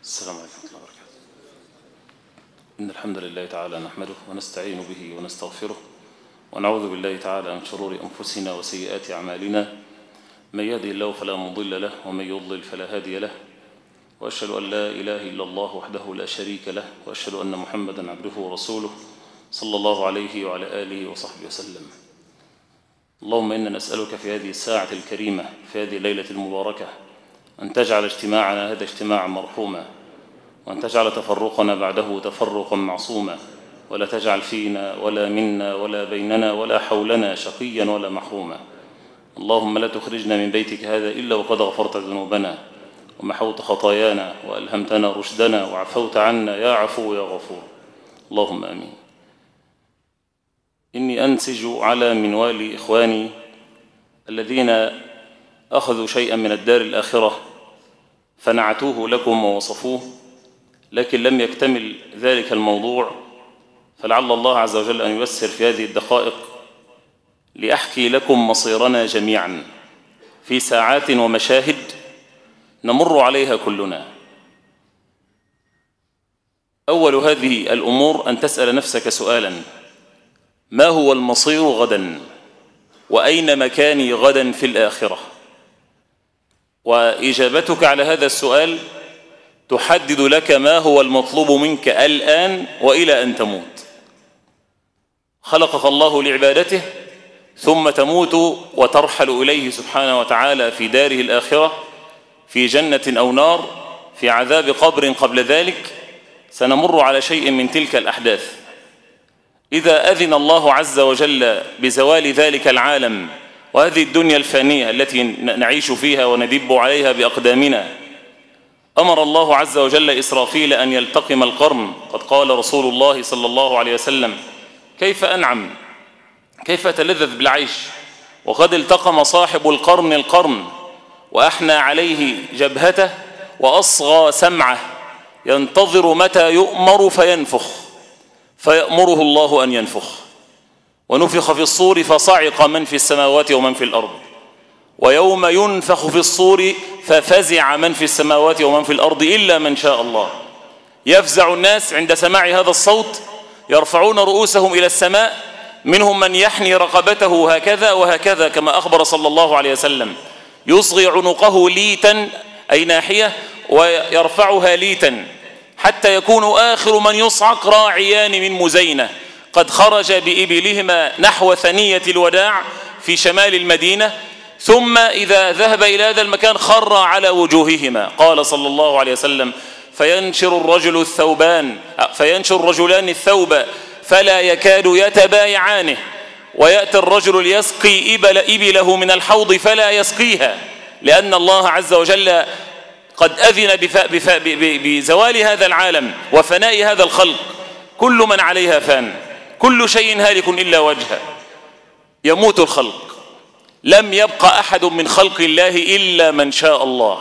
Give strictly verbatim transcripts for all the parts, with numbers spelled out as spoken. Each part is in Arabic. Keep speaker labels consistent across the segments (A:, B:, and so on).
A: السلام عليكم ورحمة الله وبركاته. إن الحمد لله تعالى نحمده ونستعين به ونستغفره ونعوذ بالله تعالى من شرور أنفسنا وسيئات أعمالنا، من يهده الله فلا مضل له ومن يضلل فلا هادي له، وأشهد أن لا إله إلا الله وحده لا شريك له، وأشهد أن محمدا عبده ورسوله صلى الله عليه وعلى آله وصحبه وسلم. اللهم إنا نسألك في هذه الساعة الكريمة في هذه الليلة المباركة أن تجعل اجتماعنا هذا اجتماعا مرحوما، وأن تجعل تفرقنا بعده تفرقا معصوما، ولا تجعل فينا ولا منا ولا بيننا ولا حولنا شقيا ولا محروما. اللهم لا تخرجنا من بيتك هذا إلا وقد غفرت ذنوبنا ومحوت خطايانا وألهمتنا رشدنا وعفوت عنا يا عفو يا غفور. اللهم آمين. إني أنسج على منوال إخواني الذين أخذوا شيئا من الدار الآخرة فنعتوه لكم ووصفوه، لكن لم يكتمل ذلك الموضوع، فلعل الله عز وجل أن ييسر في هذه الدقائق لأحكي لكم مصيرنا جميعا في ساعات ومشاهد نمر عليها كلنا. أول هذه الأمور أن تسأل نفسك سؤالا: ما هو المصير غدا؟ وأين مكاني غدا في الآخرة؟ وإجابتك على هذا السؤال تحدد لك ما هو المطلوب منك الآن وإلى أن تموت. خلقك الله لعبادته ثم تموت وترحل إليه سبحانه وتعالى في داره الآخرة، في جنة أو نار، في عذاب قبر قبل ذلك. سنمر على شيء من تلك الأحداث. إذا أذن الله عز وجل بزوال ذلك العالم وهذه الدنيا الفانية التي نعيش فيها وندب عليها بأقدامنا، أمر الله عز وجل إسرافيل أن يلتقم القرن. قد قال رسول الله صلى الله عليه وسلم: كيف أنعم، كيف أتلذذ بالعيش وقد التقم صاحب القرن القرن وأحنى عليه جبهته وأصغى سمعه، ينتظر متى يؤمر فينفخ، فيأمره الله أن ينفخ. ونفخ في الصور فصعق من في السماوات ومن في الأرض، ويوم ينفخ في الصور ففزع من في السماوات ومن في الأرض إلا من شاء الله. يفزع الناس عند سماع هذا الصوت، يرفعون رؤوسهم إلى السماء، منهم من يحني رقبته هكذا وهكذا كما أخبر صلى الله عليه وسلم، يصغي عنقه ليتا أي ناحية ويرفعها ليتا، حتى يكون آخر من يصعق راعيان من مزينة قد خرج بإبلهما نحو ثنية الوداع في شمال المدينة، ثم إذا ذهب إلى هذا المكان خر على وجوههما. قال صلى الله عليه وسلم: فينشر الرجل الثوبان فينشر الرجلان الثوب فلا يكاد يتبايعانه، ويأتي الرجل ليسقي إبل إبله من الحوض فلا يسقيها، لأن الله عز وجل قد أذن بزوال هذا العالم وفناء هذا الخلق. كل من عليها فان، كل شيء هالك إلا وجهه، يموت الخلق، لم يبقى أحد من خلق الله إلا من شاء الله.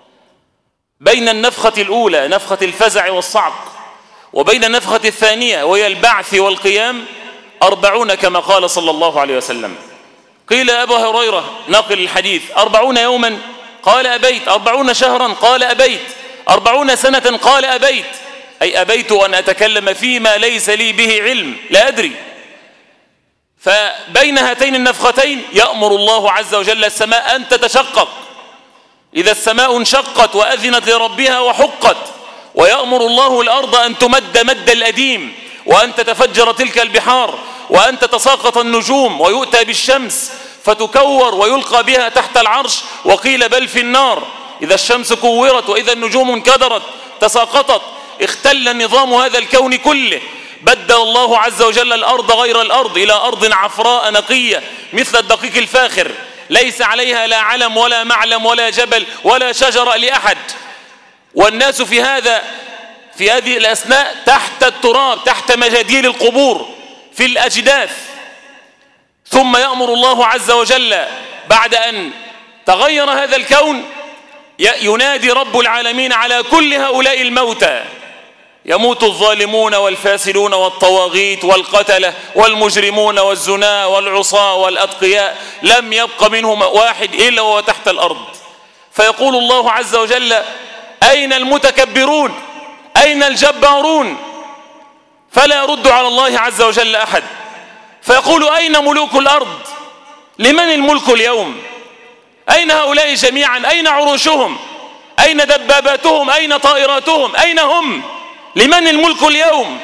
A: بين النفخة الأولى نفخة الفزع والصعق وبين النفخة الثانية وهي البعث والقيام أربعون كما قال صلى الله عليه وسلم. قيل أبا هريرة ناقل الحديث: أربعون يوما؟ قال أبيت. أربعون شهرا؟ قال أبيت. أربعون سنة؟ قال أبيت. أي أبيت أن أتكلم فيما ليس لي به علم، لا أدري. فبين هاتين النفختين يأمر الله عز وجل السماء أن تتشقق، إذا السماء انشقت وأذنت لربها وحقت، ويأمر الله الأرض أن تمد مد الأديم وأن تتفجر تلك البحار وأن تتساقط النجوم ويؤتى بالشمس فتكور ويلقى بها تحت العرش، وقيل بل في النار. إذا الشمس كورت وإذا النجوم انكدرت تساقطت، اختل نظام هذا الكون كله. بدل الله عز وجل الأرض غير الأرض إلى أرض عفراء نقية مثل الدقيق الفاخر، ليس عليها لا علم ولا معلم ولا جبل ولا شجرة لأحد، والناس في هذا في هذه الأثناء تحت التراب، تحت مجاديل القبور في الأجداث. ثم يأمر الله عز وجل بعد أن تغير هذا الكون، ينادي رب العالمين على كل هؤلاء الموتى. يموت الظالمون والفاسدون والطواغيت والقتلة والمجرمون والزنا والعصاة والأتقياء، لم يبق منهم واحد إلا وهو تحت الأرض. فيقول الله عز وجل: أين المتكبرون؟ أين الجبارون؟ فلا يرد على الله عز وجل أحد، فيقول أين ملوك الأرض؟ لمن الملك اليوم؟ أين هؤلاء جميعا؟ أين عروشهم؟ أين دباباتهم؟ أين طائراتهم؟ أين هم؟ لمن الملك اليوم؟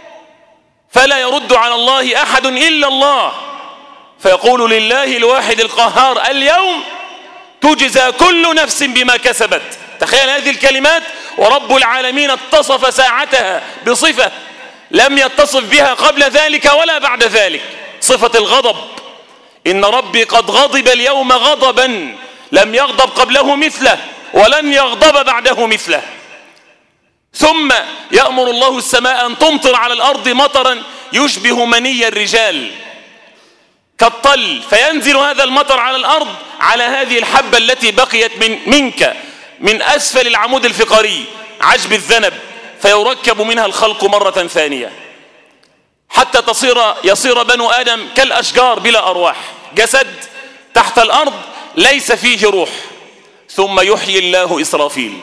A: فلا يرد على الله أحد إلا الله، فيقول لله الواحد القهار اليوم تجزى كل نفس بما كسبت. تخيل هذه الكلمات، ورب العالمين اتصف ساعتها بصفة لم يتصف بها قبل ذلك ولا بعد ذلك، صفة الغضب. إن ربي قد غضب اليوم غضبا لم يغضب قبله مثله ولن يغضب بعده مثله. ثم يأمر الله السماء أن تمطر على الأرض مطرا يشبه مني الرجال كالطل، فينزل هذا المطر على الأرض على هذه الحبة التي بقيت من منك من أسفل العمود الفقري عجب الذنب، فيركب منها الخلق مرة ثانية حتى تصير يصير بنو آدم كالأشجار بلا أرواح، جسد تحت الأرض ليس فيه روح. ثم يحيي الله إسرافيل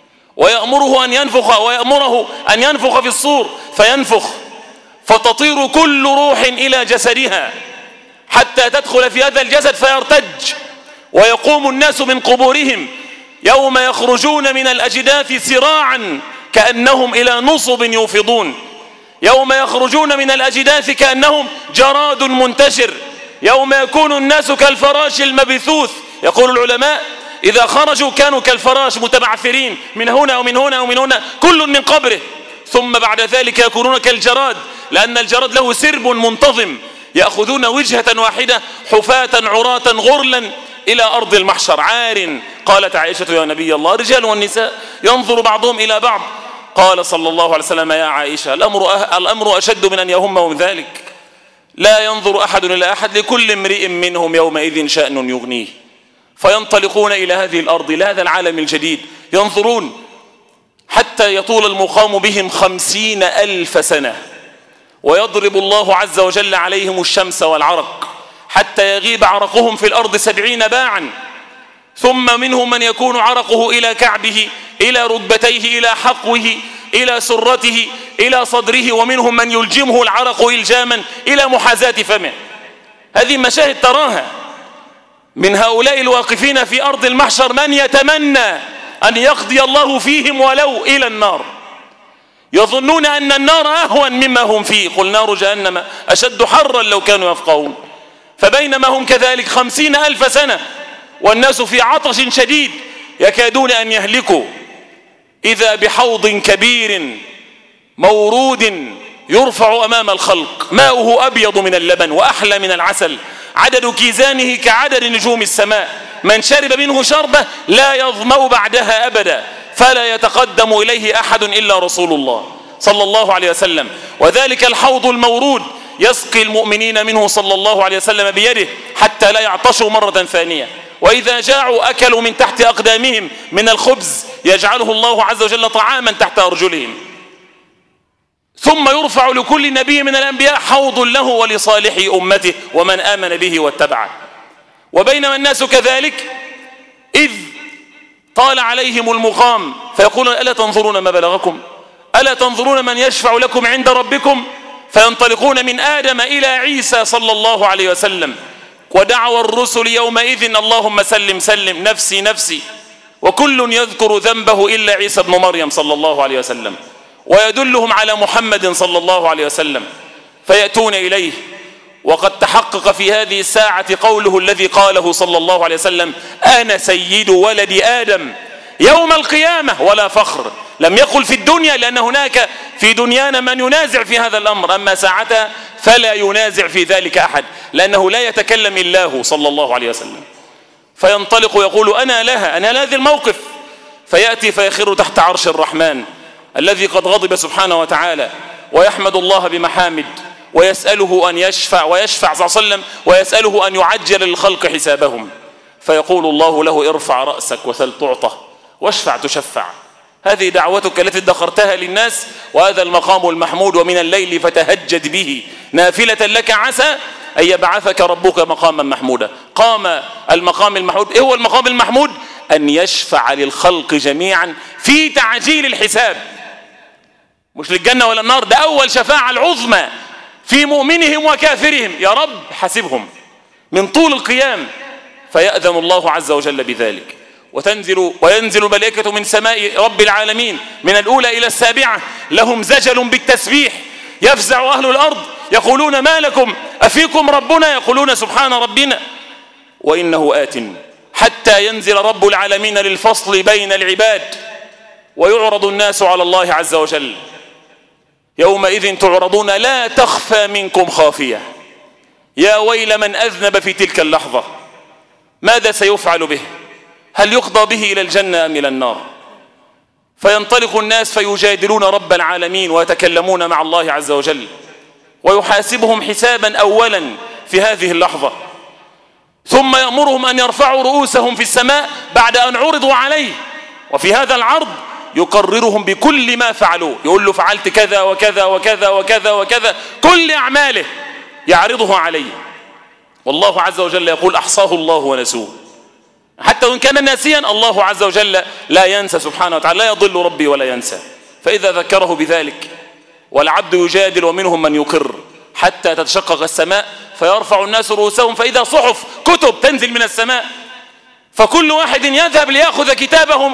A: ويأمره أن ينفخ ويأمره أن ينفخ في الصور، فينفخ فتطير كل روح إلى جسدها حتى تدخل في هذا الجسد فيرتج، ويقوم الناس من قبورهم يوم يخرجون من الأجداث سراعا كأنهم إلى نصب يوفضون، يوم يخرجون من الأجداث كأنهم جراد منتشر، يوم يكون الناس كالفراش المبثوث. يقول العلماء إذا خرجوا كانوا كالفراش متبعثرين من هنا ومن هنا ومن هنا كل من قبره، ثم بعد ذلك يكونون كالجراد، لأن الجراد له سرب منتظم، يأخذون وجهة واحدة حفاة عراة غرلا إلى أرض المحشر عار. قالت عائشة يا نبي الله رجال والنساء ينظر بعضهم إلى بعض، قال صلى الله عليه وسلم يا عائشة الأمر, أه الأمر أشد من أن يهمهم ذلك، لا ينظر أحد إلى أحد، لكل امرئ منهم يومئذ شأن يغنيه. فينطلقون إلى هذه الأرض، إلى هذا العالم الجديد، ينظرون حتى يطول المقام بهم خمسين ألف سنة، ويضرب الله عز وجل عليهم الشمس والعرق حتى يغيب عرقهم في الأرض سبعين باعا، ثم منهم من يكون عرقه إلى كعبه إلى ركبتيه إلى حقوه إلى سرته إلى صدره، ومنهم من يلجمه العرق إلجاما إلى محاذاة فمه. هذه مشاهد تراها. من هؤلاء الواقفين في أرض المحشر من يتمنى أن يقضي الله فيهم ولو إلى النار، يظنون أن النار أهون مما هم فيه، قل نار جهنم أشد حرا لو كانوا يفقهون. فبينما هم كذلك خمسين ألف سنة والناس في عطش شديد يكادون أن يهلكوا، إذا بحوض كبير مورود يرفع أمام الخلق، ماؤه أبيض من اللبن وأحلى من العسل، عدد كيزانه كعدد نجوم السماء، من شرب منه شربة لا يظمأ بعدها أبدا، فلا يتقدم إليه أحد إلا رسول الله صلى الله عليه وسلم. وذلك الحوض المورود يسقي المؤمنين منه صلى الله عليه وسلم بيده حتى لا يعطشوا مرة ثانية، وإذا جاعوا أكلوا من تحت أقدامهم من الخبز يجعله الله عز وجل طعاما تحت أرجلهم. ثم يرفع لكل نبي من الأنبياء حوض له ولصالح أمته ومن آمن به واتبعه. وبينما الناس كذلك إذ طال عليهم المقام فيقولون ألا تنظرون ما بلغكم، ألا تنظرون من يشفع لكم عند ربكم، فينطلقون من آدم إلى عيسى صلى الله عليه وسلم، ودعوى الرسل يومئذ اللهم سلم سلم نفسي نفسي، وكل يذكر ذنبه إلا عيسى بن مريم صلى الله عليه وسلم، ويدلهم على محمد صلى الله عليه وسلم، فيأتون إليه. وقد تحقق في هذه الساعة قوله الذي قاله صلى الله عليه وسلم أنا سيد ولد آدم يوم القيامة ولا فخر. لم يقل في الدنيا لأن هناك في دنيانا من ينازع في هذا الأمر، أما ساعتها فلا ينازع في ذلك أحد، لأنه لا يتكلم إلا هو صلى الله عليه وسلم. فينطلق ويقول أنا لها أنا لهذا الموقف، فيأتي فيخر تحت عرش الرحمن الذي قد غضب سبحانه وتعالى، ويحمد الله بمحامد، ويسأله أن يشفع ويشفع صلى الله عليه وسلم، ويسأله أن يعجل للخلق حسابهم. فيقول الله له ارفع رأسك وسل تعطى واشفع تشفع. هذه دعوتك التي ادخرتها للناس، وهذا المقام المحمود، ومن الليل فتهجد به نافلة لك عسى أن يبعثك ربك مقاما محمودا. قام المقام المحمود. إيه هو المقام المحمود؟ أن يشفع للخلق جميعا في تعجيل الحساب، مش للجنة ولا النار، ده أول شفاعة العظمى في مؤمنهم وكافرهم، يا رب حاسبهم من طول القيام، فيأذن الله عز وجل بذلك. وتنزل وينزل الملائكة من سماء رب العالمين من الأولى إلى السابعة، لهم زجل بالتسبيح، يفزع أهل الأرض يقولون ما لكم أفيكم ربنا، يقولون سبحان ربنا وإنه آت، حتى ينزل رب العالمين للفصل بين العباد ويعرض الناس على الله عز وجل. يومئذ تعرضون لا تخفى منكم خافية، يا ويل من أذنب في تلك اللحظة، ماذا سيفعل به؟ هل يقضى به إلى الجنة أم إلى النار؟ فينطلق الناس فيجادلون رب العالمين ويتكلمون مع الله عز وجل، ويحاسبهم حسابا أولا في هذه اللحظة، ثم يأمرهم أن يرفعوا رؤوسهم في السماء بعد أن عرضوا عليه، وفي هذا العرض يقررهم بكل ما فعلوا، يقول له فعلت كذا وكذا وكذا وكذا وكذا، كل أعماله يعرضها عليه، والله عز وجل يقول أحصاه الله ونسوه، حتى وإن كان ناسيا الله عز وجل لا ينسى سبحانه وتعالى، لا يضل ربي ولا ينسى. فإذا ذكره بذلك والعبد يجادل ومنهم من يقر حتى تتشقق السماء فيرفع الناس رؤوسهم، فإذا صحف كتب تنزل من السماء، فكل واحد يذهب ليأخذ كتابه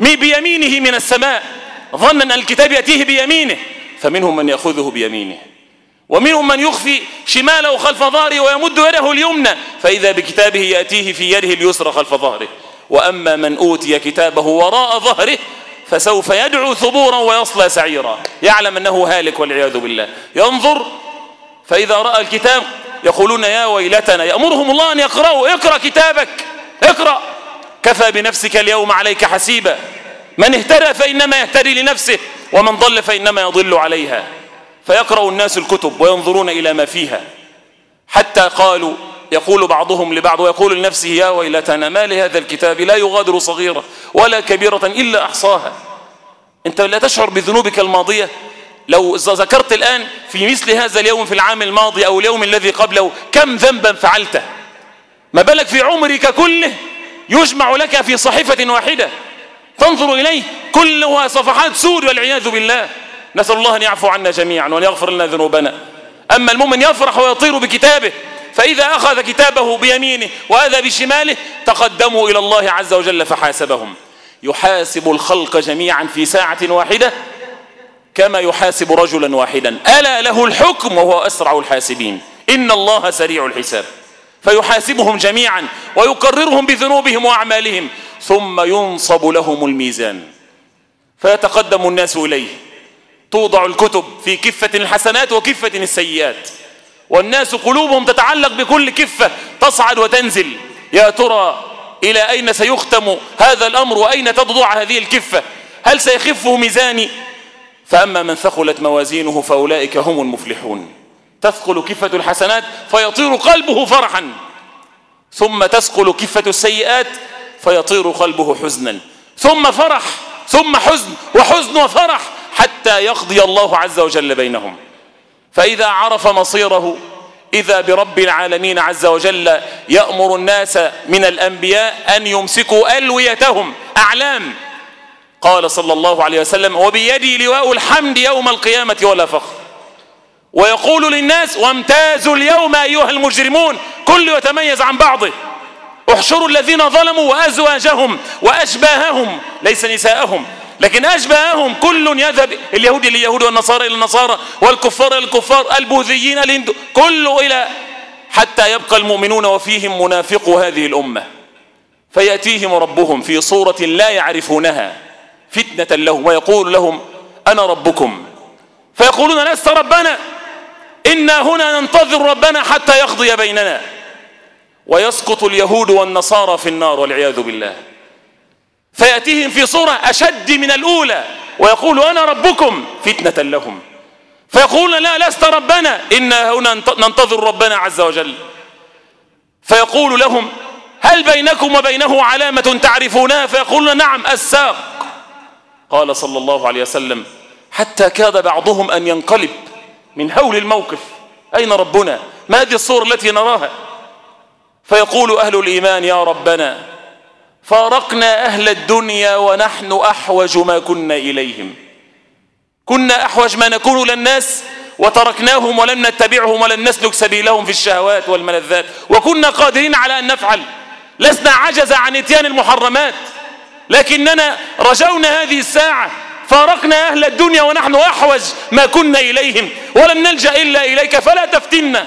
A: بيمينه من السماء ظنا أن الكتاب يأتيه بيمينه، فمنهم من يأخذه بيمينه، ومنهم من يخفي شماله خلف ظهره ويمد يده اليمنى، فإذا بكتابه يأتيه في يده اليسرى خلف ظهره. وأما من أوتي كتابه وراء ظهره فسوف يدعو ثبورا ويصلى سعيرا، يعلم أنه هالك والعياذ بالله. ينظر فإذا رأى الكتاب يقولون يا ويلتنا، يأمرهم الله أن يقرأوا، اقرأ كتابك، اقرأ، كفى بنفسك اليوم عليك حسيبا، من اهتدى فإنما يهتدي لنفسه ومن ضل فإنما يضل عليها. فيقرأ الناس الكتب وينظرون إلى ما فيها، حتى قالوا، يقول بعضهم لبعض ويقول لنفسه يا ويلتنا ما لهذا الكتاب لا يغادر صغيرة ولا كبيرة إلا أحصاها. أنت لا تشعر بذنوبك الماضية؟ لو ذكرت الآن في مثل هذا اليوم في العام الماضي أو اليوم الذي قبله كم ذنبا فعلته، ما بالك في عمرك كله يجمع لك في صحيفة واحدة تنظر إليه كلها صفحات سود والعياذ بالله. نسأل الله أن يعفو عنا جميعا وأن يغفر لنا ذنوبنا. أما المؤمن يفرح ويطير بكتابه، فإذا أخذ كتابه بيمينه وهذا بشماله تقدموا إلى الله عز وجل فحاسبهم. يحاسب الخلق جميعا في ساعة واحدة كما يحاسب رجلا واحدا، ألا له الحكم وهو أسرع الحاسبين، إن الله سريع الحساب. فيحاسبهم جميعا ويقررهم بذنوبهم وأعمالهم، ثم ينصب لهم الميزان فيتقدم الناس إليه، توضع الكتب في كفة الحسنات وكفة السيئات، والناس قلوبهم تتعلق بكل كفة تصعد وتنزل، يا ترى إلى أين سيختم هذا الأمر وأين تضع هذه الكفة؟ هل سيخفه ميزاني؟ فأما من ثقلت موازينه فأولئك هم المفلحون. تثقل كفة الحسنات فيطير قلبه فرحا، ثم تثقل كفة السيئات فيطير قلبه حزنا، ثم فرح ثم حزن وحزن وفرح حتى يقضي الله عز وجل بينهم. فإذا عرف مصيره إذا برب العالمين عز وجل يأمر الناس من الأنبياء أن يمسكوا ألويتهم أعلام، قال صلى الله عليه وسلم وبيدي لواء الحمد يوم القيامة ولا فخر، ويقول للناس وامتازوا اليوم أيها المجرمون، كل يتميز عن بعضه، احشروا الذين ظلموا وأزواجهم وأشباههم، ليس نساءهم لكن أشباههم، كل يذهب، اليهود إلى اليهود والنصارى إلى النصارى والكفار إلى الكفار، البوذيين الهندو، كله إلى حتى يبقى المؤمنون وفيهم منافق هذه الأمة. فيأتيهم ربهم في صورة لا يعرفونها فتنة لهم ويقول لهم أنا ربكم، فيقولون لست ربنا إنا هنا ننتظر ربنا حتى يقضي بيننا، ويسقط اليهود والنصارى في النار والعياذ بالله. فيأتيهم في صورة أشد من الأولى ويقول أنا ربكم فتنة لهم، فيقولون لا لست ربنا إنا هنا ننتظر ربنا عز وجل، فيقول لهم هل بينكم وبينه علامة تعرفونها؟ فيقولون نعم الساق. قال صلى الله عليه وسلم حتى كاد بعضهم أن ينقلب من هول الموقف، أين ربنا؟ ما هذه الصورة التي نراها؟ فيقول أهل الإيمان يا ربنا فارقنا أهل الدنيا ونحن أحوج ما كنا إليهم. كنا أحوج ما نكون للناس وتركناهم ولم نتبعهم ولم نسلك سبيلهم في الشهوات والملذات، وكنا قادرين على أن نفعل، لسنا عجز عن اتيان المحرمات، لكننا رجونا هذه الساعة. فارقنا أهل الدنيا ونحن أحوج ما كنا إليهم ولم نلجأ إلا إليك فلا تفتنا.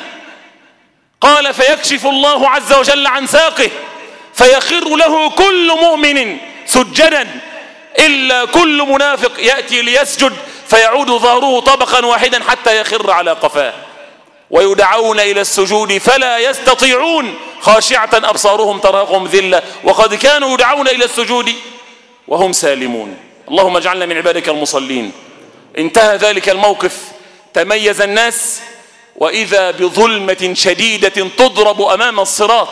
A: قال فيكشف الله عز وجل عن ساقه فيخر له كل مؤمن سجدا إلا كل منافق يأتي ليسجد فيعود ظهره طبقا واحدا حتى يخر على قفاه، ويدعون إلى السجود فلا يستطيعون خاشعة أبصارهم ترهقهم ذلة وقد كانوا يدعون إلى السجود وهم سالمون. اللهم اجعلنا من عبادك المصلين. انتهى ذلك الموقف، تميز الناس وإذا بظلمة شديدة تضرب أمام الصراط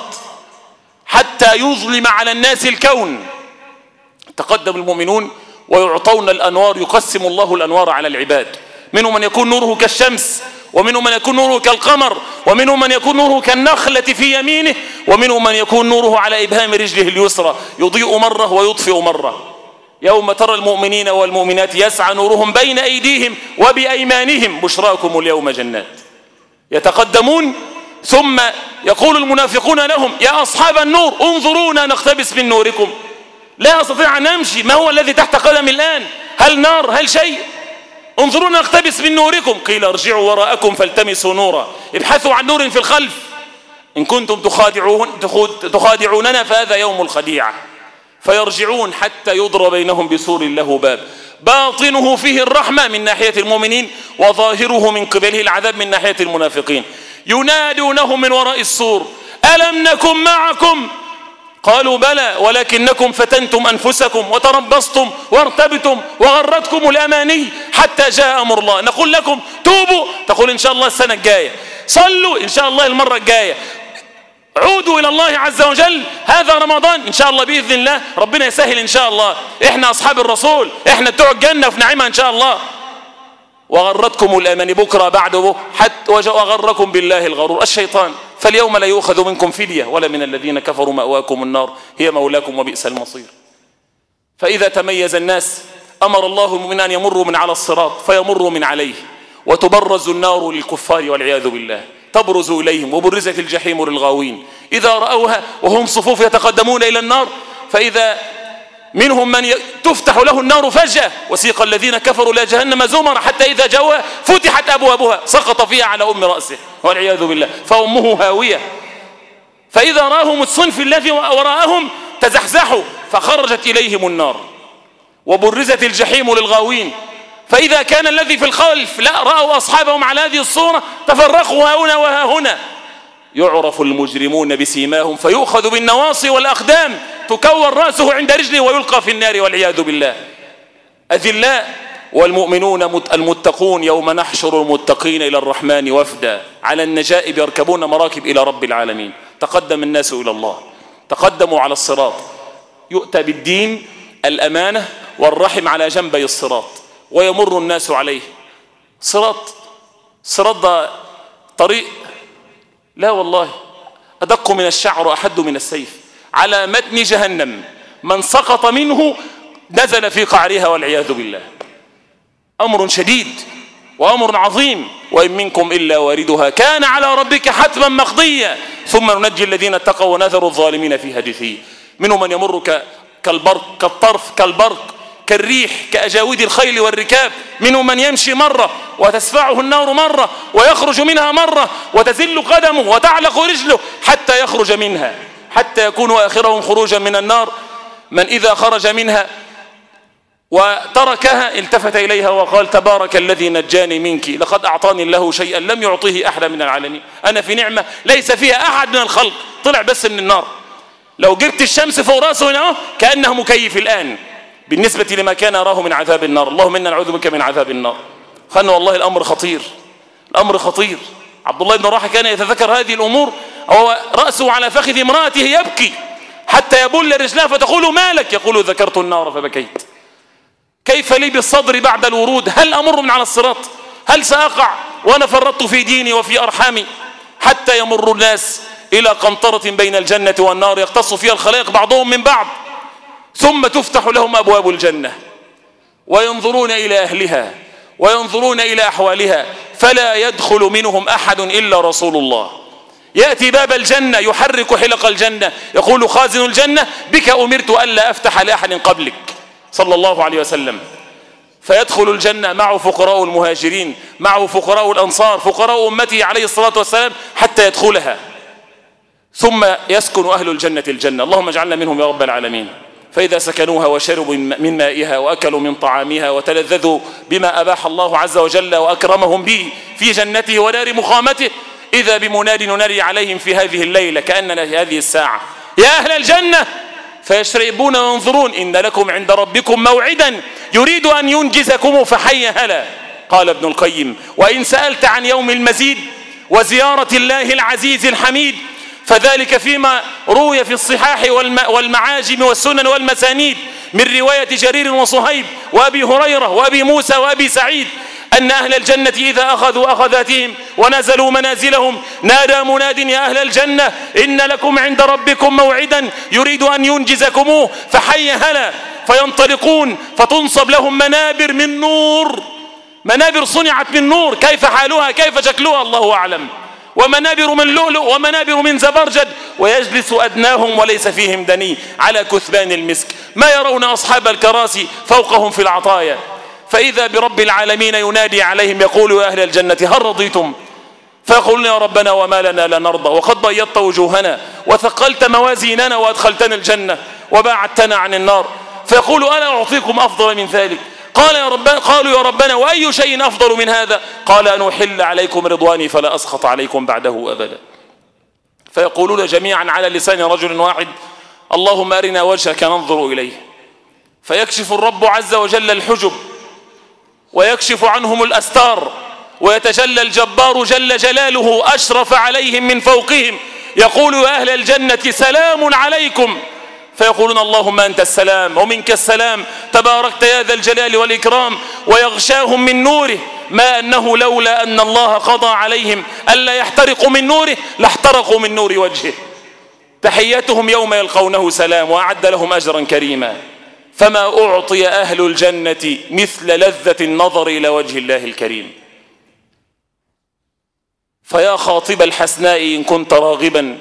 A: حتى يظلم على الناس الكون. تقدم المؤمنون ويعطون الأنوار، يقسم الله الأنوار على العباد، منهم من يكون نوره كالشمس، ومنهم من يكون نوره كالقمر، ومنهم من يكون نوره كالنخلة في يمينه، ومنهم من يكون نوره على إبهام رجله اليسرى يضيء مرة ويطفئ مرة. يوم ترى المؤمنين والمؤمنات يسعى نورهم بين أيديهم وبأيمانهم بشراكم اليوم جنات. يتقدمون ثم يقول المنافقون لهم يا أصحاب النور انظرونا نقتبس من نوركم، لا أستطيع أن أمشي، ما هو الذي تحت قدمي الآن؟ هل نار؟ هل شيء؟ انظرونا نقتبس من نوركم. قيل ارجعوا وراءكم فالتمسوا نورا، ابحثوا عن نور في الخلف إن كنتم تخادعون تخادعوننا فهذا يوم الخديعة. فيرجعون حتى يضرب بينهم بسور له باب باطنه فيه الرحمة من ناحية المؤمنين وظاهره من قبله العذاب من ناحية المنافقين. ينادونهم من وراء السور ألم نكن معكم؟ قالوا بلى ولكنكم فتنتم أنفسكم وتربصتم وارتبتم وغرتكم الأماني حتى جاء أمر الله. نقول لكم توبوا، تقول إن شاء الله السنة الجاية، صلوا إن شاء الله المرة الجاية، عودوا إلى الله عز وجل، هذا رمضان إن شاء الله بإذن الله ربنا يسهل إن شاء الله، إحنا أصحاب الرسول، إحنا بتوع الجنة في نعيمها إن شاء الله. وغرتكم الأماني بكرة بعده حتى وغركم بالله الغرور الشيطان. فاليوم لا يؤخذ منكم فدية ولا من الذين كفروا مأواكم النار هي مولاكم وبئس المصير. فإذا تميز الناس أمر الله من أن يمروا من على الصراط فيمروا من عليه، وتبرز النار للكفار والعياذ بالله، تبرز إليهم وبرزت الجحيم للغاوين. إذا رأوها وهم صفوف يتقدمون إلى النار فإذا منهم من تفتح له النار فجأة، وسيق الذين كفروا إلى جهنم زمرا حتى إذا جاءوها فتحت أبوابها سقط فيها على أم رأسه والعياذ بالله فأمه هاوية. فإذا راهم الصنف الذي وراءهم تزحزحوا فخرجت إليهم النار وبرزت الجحيم للغاوين. فإذا كان الذي في الخلف لا رأوا أصحابهم على هذه الصورة تفرقوا ها هنا وها هنا. يعرف المجرمون بسيماهم فيؤخذ بالنواصي والأقدام، تكور رأسه عند رجله ويلقى في النار والعياذ بالله. أذلاء والمؤمنون المتقون يوم نحشر المتقين إلى الرحمن وفدا على النجائب يركبون مراكب إلى رب العالمين. تقدم الناس إلى الله، تقدموا على الصراط، يؤتى بالدين الأمانة والرحم على جنبي الصراط ويمر الناس عليه. صراط صراط ده طريق لا والله أدق من الشعر وأحد من السيف على متن جهنم، من سقط منه نزل في قعرها والعياذ بالله. أمر شديد وأمر عظيم. وإن منكم إلا واردها كان على ربك حتما مقضيا ثم ننجي الذين اتقوا ونذر الظالمين فيها جثيا. منهم من يمر كالبرق كالطرف كالبرق كالريح كأجاود الخيل والركاب. منهم من يمشي مرة وتسفعه النار مرة ويخرج منها مرة وتزل قدمه وتعلق رجله حتى يخرج منها، حتى يكون آخرهم خروجا من النار من إذا خرج منها وتركها التفت إليها وقال تبارك الذي نجاني منك لقد أعطاني الله شيئا لم يعطيه أحد من العالمين. أنا في نعمة ليس فيها أحد من الخلق، طلع بس من النار. لو جبت الشمس فوق رأسه هنا كأنه مكيف الآن بالنسبة لما كان يراه من عذاب النار. اللهم إنا نعوذ بك من عذاب النار. خلنا والله الأمر خطير، الأمر خطير. عبد الله بن رواحة كان يتذكر هذه الأمور هو رأسه على فخذ امرأته يبكي حتى يبل رجلها فتقول مالك؟ يقول ذكرت النار فبكيت. كيف لي بالصدر بعد الورود؟ هل أمر من على الصراط؟ هل سأقع وأنا فرطت في ديني وفي أرحامي؟ حتى يمر الناس إلى قنطرة بين الجنة والنار يقتص فيها الخلائق بعضهم من بعض ثم تفتح لهم أبواب الجنة وينظرون إلى أهلها وينظرون إلى أحوالها، فلا يدخل منهم أحد إلا رسول الله. يأتي باب الجنة يحرك حلق الجنة، يقول خازن الجنة: بك أمرت ألا أفتح لأحد قبلك، صلى الله عليه وسلم. فيدخل الجنة معه فقراء المهاجرين، معه فقراء الأنصار، فقراء أمته عليه الصلاة والسلام، حتى يدخلها. ثم يسكن أهل الجنة الجنة، اللهم اجعلنا منهم يا رب العالمين. فإذا سكنوها وشربوا من مائها وأكلوا من طعامها وتلذذوا بما أباح الله عز وجل وأكرمهم به في جنته ونار مقامته، إذا بمناد ينادي عليهم في هذه الليلة كأننا في هذه الساعة: يا أهل الجنة، فيشربون وينظرون: إن لكم عند ربكم موعدا يريد أن ينجزكم فحي هلا. قال ابن القيم: وإن سألت عن يوم المزيد وزيارة الله العزيز الحميد فذلك فيما روي في الصحاح والمعاجم والسنن والمسانيد من رواية جرير وصهيب وأبي هريرة وأبي موسى وأبي سعيد أن أهل الجنة إذا أخذوا أخذاتهم ونزلوا منازلهم نادى مناد: يا أهل الجنة، إن لكم عند ربكم موعدا يريد أن ينجزكموه فحي هلا. فينطلقون فتنصب لهم منابر من نور، منابر صنعت من نور، كيف حالها كيف شكلها الله أعلم، ومنابر من لؤلؤ ومنابر من زبرجد، ويجلس أدناهم وليس فيهم دني على كثبان المسك، ما يرون أصحاب الكراسي فوقهم في العطايا. فإذا برب العالمين ينادي عليهم يقول: يا أهل الجنة، هل رضيتم؟ فيقولون: يا ربنا وما لنا لا نرضى، وقد بيضت وجوهنا وثقلت موازيننا وأدخلتنا الجنة وباعدتنا عن النار. فيقول: أنا أعطيكم أفضل من ذلك. قال يا ربنا قالوا: يا ربنا وأي شيء أفضل من هذا؟ قال: أن أحل عليكم رضواني فلا أسخط عليكم بعده أبدا. فيقولون جميعا على لسان رجل واحد: اللهم أرنا وجهك ننظر إليه. فيكشف الرب عز وجل الحجب ويكشف عنهم الأستار، ويتجلى الجبار جل جلاله أشرف عليهم من فوقهم، يقول: يا أهل الجنة سلام عليكم. فيقولون: اللهم أنت السلام ومنك السلام، تباركت يا ذا الجلال والإكرام. ويغشاهم من نوره، ما أنه لولا أن الله قضى عليهم ألا يحترقوا من نوره لاحترقوا من نور وجهه. تحياتهم يوم يلقونه سلام، وأعد لهم أجرا كريما. فما أعطي أهل الجنة مثل لذة النظر إلى وجه الله الكريم. فيا خاطب الحسناء إن كنت راغبا،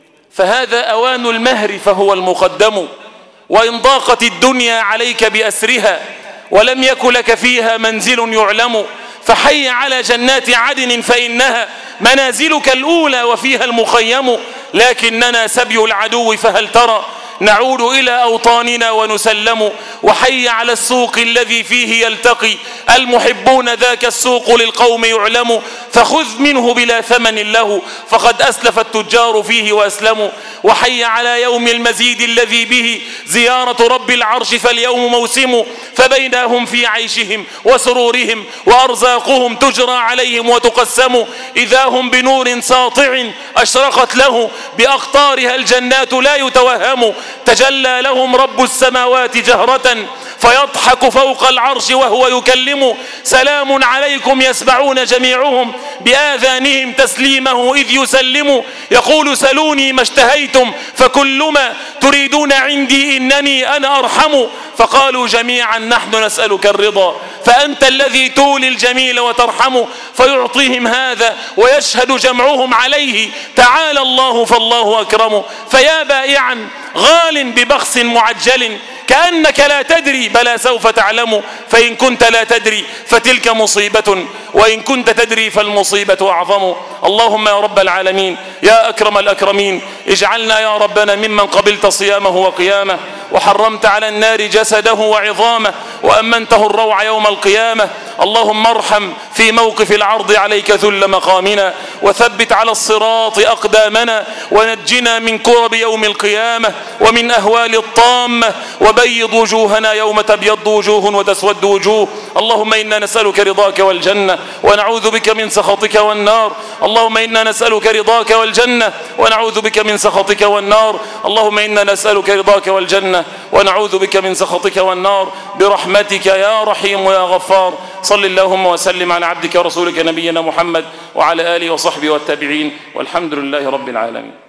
A: فهذا أوان المهر فهو المقدم. وإن ضاقت الدنيا عليك بأسرها ولم يكن لك فيها منزل يعلم، فحي على جنات عدن فإنها منازلك الأولى وفيها المخيم. لكننا سبي العدو فهل ترى نعود إلى أوطاننا ونسلم. وحي على السوق الذي فيه يلتقي المحبون، ذاك السوق للقوم يعلم. فخذ منه بلا ثمن له، فقد أسلف التجار فيه وأسلموا. وحي على يوم المزيد الذي به زيارة رب العرش فاليوم موسم. فبينهم في عيشهم وسرورهم وأرزاقهم تجرى عليهم وتقسم، إذا هم بنور ساطع أشرقت له بأقطارها الجنات لا يتوهم. تجلى لهم رب السماوات جهرة فيضحك فوق العرش وهو يكلم. سلام عليكم يسمعون جميعهم بآذانهم تسليمه إذ يسلم. يقول: سلوني ما اشتهيتم فكل ما تريدون عندي إنني أنا أرحم. فقالوا جميعا: نحن نسألك الرضا، فأنت الذي تولي الجميل وترحم. فيعطيهم هذا ويشهد جمعهم عليه: تعالى الله فالله أكرم. فيا بائعا غال ببخس معجل، كأنك لا تدري بلى سوف تعلم. فإن كنت لا تدري فتلك مصيبة، وإن كنت تدري فالمصيبة أعظم. اللهم يا رب العالمين يا أكرم الأكرمين، اجعلنا يا ربنا ممن قبلت صيامه وقيامه، وحرمت على النار جسده وعظامه، وأمنته الروع يوم القيامة. اللهم ارحم في موقف العرض عليك ذل مقامنا، وثبت على الصراط أقدامنا، ونجنا من كرب يوم القيامة ومن أهوال الطامة، وبيض وجوهنا يوم تبيض وجوه وتسود وجوه. اللهم إنا نسألك رضاك والجنة ونعوذ بك من سخطك والنار. اللهم إنا نسألك رضاك والجنة ونعوذ بك من سخطك والنار. اللهم إنا نسألك رضاك والجنة ونعوذ بك من سخطك والنار، برحمتك يا رحيم يا غفار. صل اللهم وسلم على عبدك ورسولك نبينا محمد وعلى آله وصحبه والتابعين، والحمد لله رب العالمين.